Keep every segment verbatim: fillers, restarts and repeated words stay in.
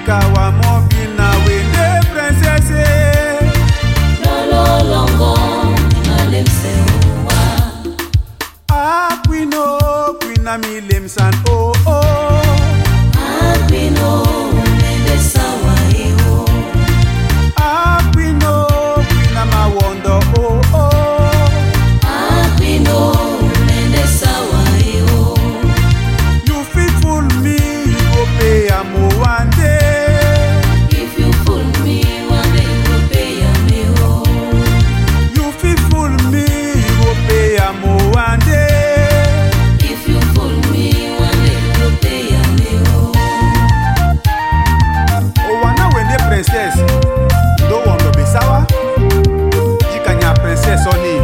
Matika wa mobina wende princess. Lolo longo malem sewa. Aquino quina milem san oh oh. Aquino mende sawa eo. Aquino quina ma wondo oh oh. Aquino mende sawa eo. You fit fool me, you go pay am one day. If you fool me, one day you go pay me oh. You fit fool me, you go pay am one day. If you fool me, one day you go pay me oh. Oh, wana wende princess, do wondo be sawa. Jikanya princess oni.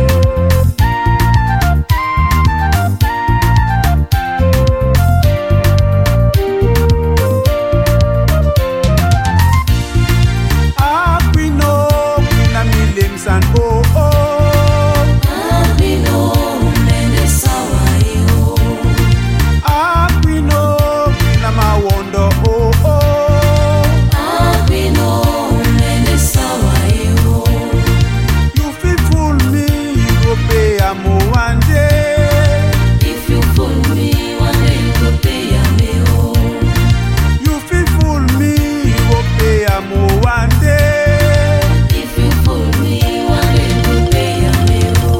Aquino quina milem san oh oh. Aquino mende sawa eo. Aquino quina ma wondo oh oh. Aquino mende sawa eo. You fit fool me, you go pay am one day. If you fool me, one day you go pay me oh. You fit fool me, you go pay am one day. If you fool me, one day you go pay me oh.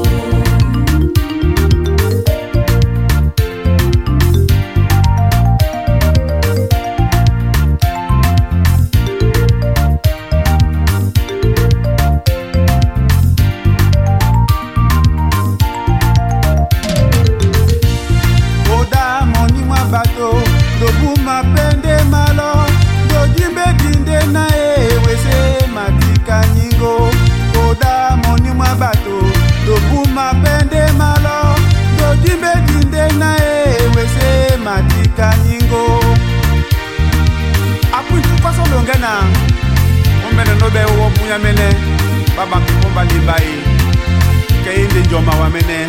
Oda moni mwa bato, do buma pende malo, do jimbe dinde na e wese matika nyingo. Oda moni mwa bato, do buma pende malo, do jimbe dinde na e wese matika nyingo. Apu kwa so longena, omene nobe wo bunya mene, baba kikomba libai, kayinde njoma wa mene.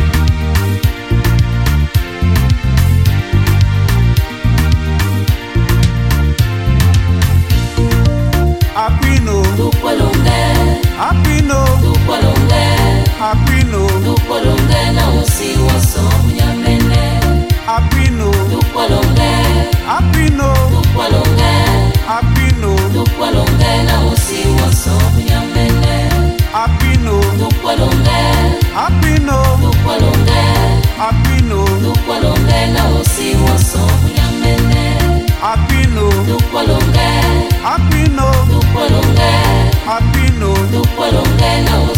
Aquino, Tu polonge, Aquino, tu polonge, Aquino, tu polonge na usi waso munyamene. Aquino, Tu polonge, Aquino, tu polonge, Aquino, tu polonge na usi waso munyamene. Aquino, Tu polonge, Aquino, tu polonge, Aquino, tu polonge na usi waso munyamene. Aquino, Tu polonge, Aquino, tu polonge, Aquino, tu polonge na usi